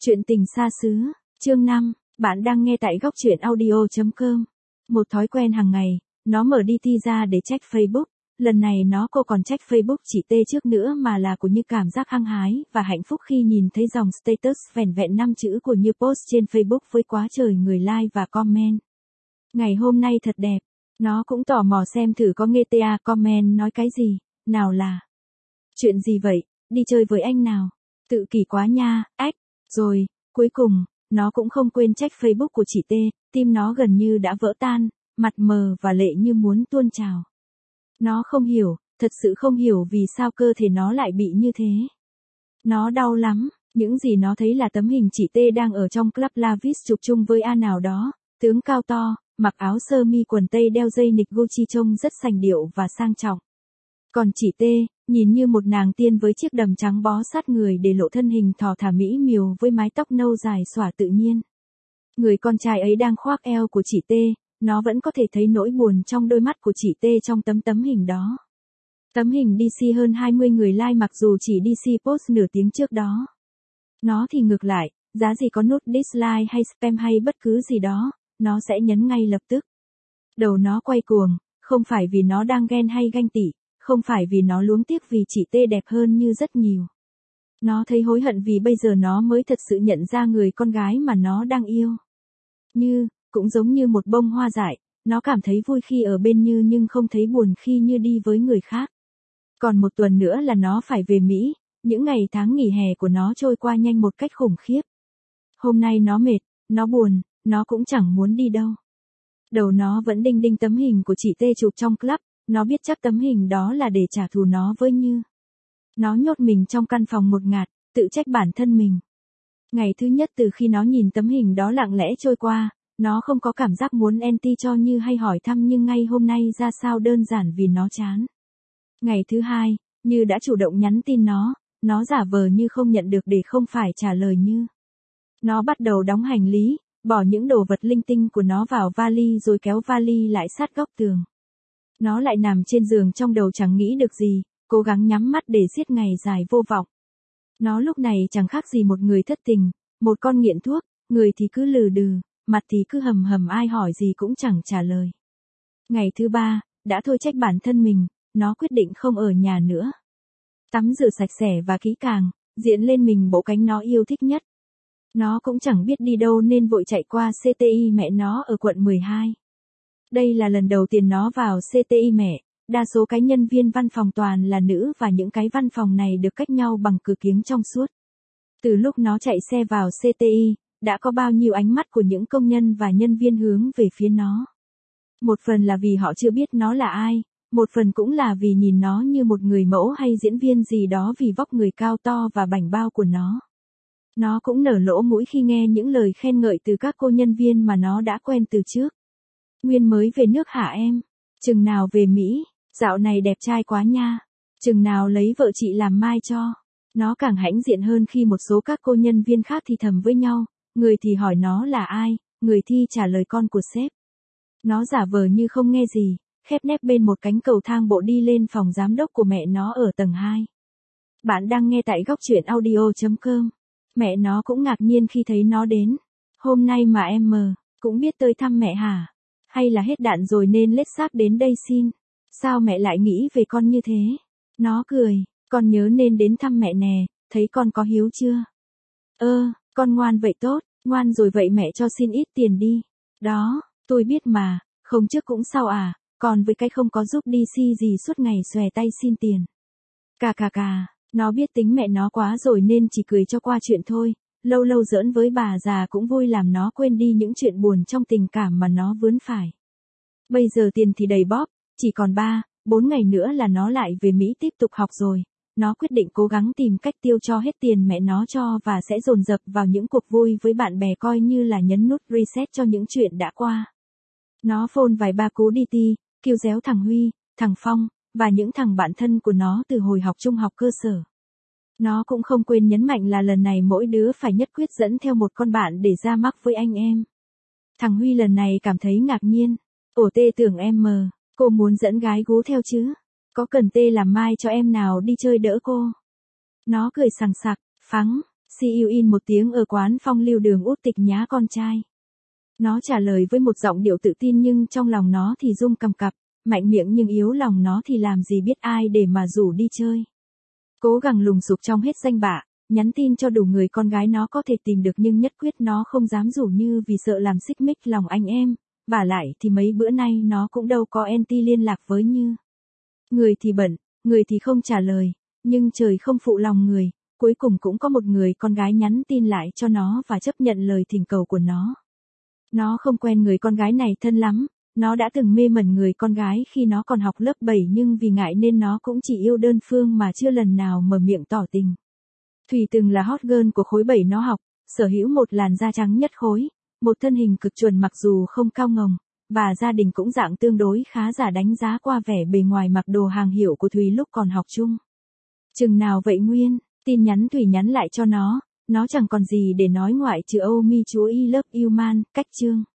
Chuyện tình xa xứ, chương 5, bạn đang nghe tại góc truyện audio.com. Một thói quen hàng ngày, nó mở DT ra để check Facebook. Lần này cô còn check Facebook chị T trước nữa mà là của Như, cảm giác hăng hái và hạnh phúc khi nhìn thấy dòng status vẻn vẹn 5 chữ của Như post trên Facebook với quá trời người like và comment. Ngày hôm nay thật đẹp, nó cũng tò mò xem thử có nghe TA comment nói cái gì, nào là chuyện gì vậy, đi chơi với anh nào, tự kỷ quá nha, ách. Rồi, cuối cùng, nó cũng không quên check Facebook của chị T, tim nó gần như đã vỡ tan, mặt mờ và lệ như muốn tuôn trào. Nó không hiểu, thật sự không hiểu vì sao cơ thể nó lại bị như thế. Nó đau lắm, những gì nó thấy là tấm hình chị T đang ở trong club Lavis chụp chung với A nào đó, tướng cao to, mặc áo sơ mi quần tây đeo dây nịt Gucci trông rất sành điệu và sang trọng. Còn chị T, nhìn như một nàng tiên với chiếc đầm trắng bó sát người để lộ thân hình thỏ thả mỹ miều với mái tóc nâu dài xõa tự nhiên. Người con trai ấy đang khoác eo của chị T, nó vẫn có thể thấy nỗi buồn trong đôi mắt của chị T trong tấm hình đó. Tấm hình DC hơn 20 người like mặc dù chỉ DC post nửa tiếng trước đó. Nó thì ngược lại, giá gì có nút dislike hay spam hay bất cứ gì đó, nó sẽ nhấn ngay lập tức. Đầu nó quay cuồng, không phải vì nó đang ghen hay ganh tị. Không phải vì nó luống tiếc vì chị T đẹp hơn Như rất nhiều. Nó thấy hối hận vì bây giờ nó mới thật sự nhận ra người con gái mà nó đang yêu. Như, cũng giống như một bông hoa dại, nó cảm thấy vui khi ở bên Như nhưng không thấy buồn khi Như đi với người khác. Còn một tuần nữa là nó phải về Mỹ, những ngày tháng nghỉ hè của nó trôi qua nhanh một cách khủng khiếp. Hôm nay nó mệt, nó buồn, nó cũng chẳng muốn đi đâu. Đầu nó vẫn đinh đinh tấm hình của chị T chụp trong club. Nó biết chắc tấm hình đó là để trả thù nó với Như. Nó nhốt mình trong căn phòng một ngạt, tự trách bản thân mình. Ngày thứ nhất từ khi nó nhìn tấm hình đó lặng lẽ trôi qua, nó không có cảm giác muốn anti cho Như hay hỏi thăm nhưng ngay hôm nay ra sao đơn giản vì nó chán. Ngày thứ hai, Như đã chủ động nhắn tin nó giả vờ như không nhận được để không phải trả lời Như. Nó bắt đầu đóng hành lý, bỏ những đồ vật linh tinh của nó vào vali rồi kéo vali lại sát góc tường. Nó lại nằm trên giường trong đầu chẳng nghĩ được gì, cố gắng nhắm mắt để giết ngày dài vô vọng. Nó lúc này chẳng khác gì một người thất tình, một con nghiện thuốc, người thì cứ lừ đừ, mặt thì cứ hầm hầm ai hỏi gì cũng chẳng trả lời. Ngày thứ ba, đã thôi trách bản thân mình, nó quyết định không ở nhà nữa. Tắm rửa sạch sẽ và kỹ càng, diện lên mình bộ cánh nó yêu thích nhất. Nó cũng chẳng biết đi đâu nên vội chạy qua CTI mẹ nó ở quận 12. Đây là lần đầu tiên nó vào CTI mẹ, đa số cái nhân viên văn phòng toàn là nữ và những cái văn phòng này được cách nhau bằng cửa kiếng trong suốt. Từ lúc nó chạy xe vào CTI, đã có bao nhiêu ánh mắt của những công nhân và nhân viên hướng về phía nó. Một phần là vì họ chưa biết nó là ai, một phần cũng là vì nhìn nó như một người mẫu hay diễn viên gì đó vì vóc người cao to và bảnh bao của nó. Nó cũng nở lỗ mũi khi nghe những lời khen ngợi từ các cô nhân viên mà nó đã quen từ trước. Nguyên mới về nước hả em? Chừng nào về Mỹ? Dạo này đẹp trai quá nha. Chừng nào lấy vợ chị làm mai cho? Nó càng hãnh diện hơn khi một số các cô nhân viên khác thì thầm với nhau, người thì hỏi nó là ai, người thì trả lời con của sếp. Nó giả vờ như không nghe gì, khép nép bên một cánh cầu thang bộ đi lên phòng giám đốc của mẹ nó ở tầng 2. Bạn đang nghe tại góc truyện audio.com. Mẹ nó cũng ngạc nhiên khi thấy nó đến. Hôm nay mà em cũng biết tới thăm mẹ hả? Hay là hết đạn rồi nên lết xác đến đây xin? Sao mẹ lại nghĩ về con như thế? Nó cười, con nhớ nên đến thăm mẹ nè, thấy con có hiếu chưa? Con ngoan vậy tốt, ngoan rồi vậy mẹ cho xin ít tiền đi. Đó, tôi biết mà, không trước cũng sau à, còn với cái không có giúp DC gì suốt ngày xòe tay xin tiền. Cà, nó biết tính mẹ nó quá rồi nên chỉ cười cho qua chuyện thôi. Lâu lâu giỡn với bà già cũng vui làm nó quên đi những chuyện buồn trong tình cảm mà nó vướng phải. Bây giờ tiền thì đầy bóp, chỉ còn 3-4 ngày nữa là nó lại về Mỹ tiếp tục học rồi. Nó quyết định cố gắng tìm cách tiêu cho hết tiền mẹ nó cho và sẽ dồn dập vào những cuộc vui với bạn bè coi như là nhấn nút reset cho những chuyện đã qua. Nó phone vài ba cú DT, kêu réo thằng Huy, thằng Phong, và những thằng bạn thân của nó từ hồi học trung học cơ sở. Nó cũng không quên nhấn mạnh là lần này mỗi đứa phải nhất quyết dẫn theo một con bạn để ra mắc với anh em. Thằng Huy lần này cảm thấy ngạc nhiên. Ồ tê tưởng em cô muốn dẫn gái gú theo chứ? Có cần tê làm mai cho em nào đi chơi đỡ cô? Nó cười sằng sặc, phắng, See you in một tiếng ở quán phong lưu đường út tịch nhá con trai. Nó trả lời với một giọng điệu tự tin nhưng trong lòng nó thì rung cầm cập, mạnh miệng nhưng yếu lòng nó thì làm gì biết ai để mà rủ đi chơi. Cố gắng lùng sục trong hết danh bạ, nhắn tin cho đủ người con gái nó có thể tìm được nhưng nhất quyết nó không dám rủ Như vì sợ làm xích mích lòng anh em, vả lại thì mấy bữa nay nó cũng đâu có anti liên lạc với Như. Người thì bận, người thì không trả lời, nhưng trời không phụ lòng người, cuối cùng cũng có một người con gái nhắn tin lại cho nó và chấp nhận lời thỉnh cầu của nó. Nó không quen người con gái này thân lắm, nó đã từng mê mẩn người con gái khi nó còn học lớp 7 nhưng vì ngại nên nó cũng chỉ yêu đơn phương mà chưa lần nào mở miệng tỏ tình. Thùy từng là hot girl của khối 7 nó học, sở hữu một làn da trắng nhất khối, một thân hình cực chuẩn mặc dù không cao ngồng, và gia đình cũng dạng tương đối khá giả đánh giá qua vẻ bề ngoài mặc đồ hàng hiệu của Thùy lúc còn học chung. Chừng nào vậy Nguyên, tin nhắn Thùy nhắn lại cho nó chẳng còn gì để nói ngoại trừ oh me chú I love you man, cách chương.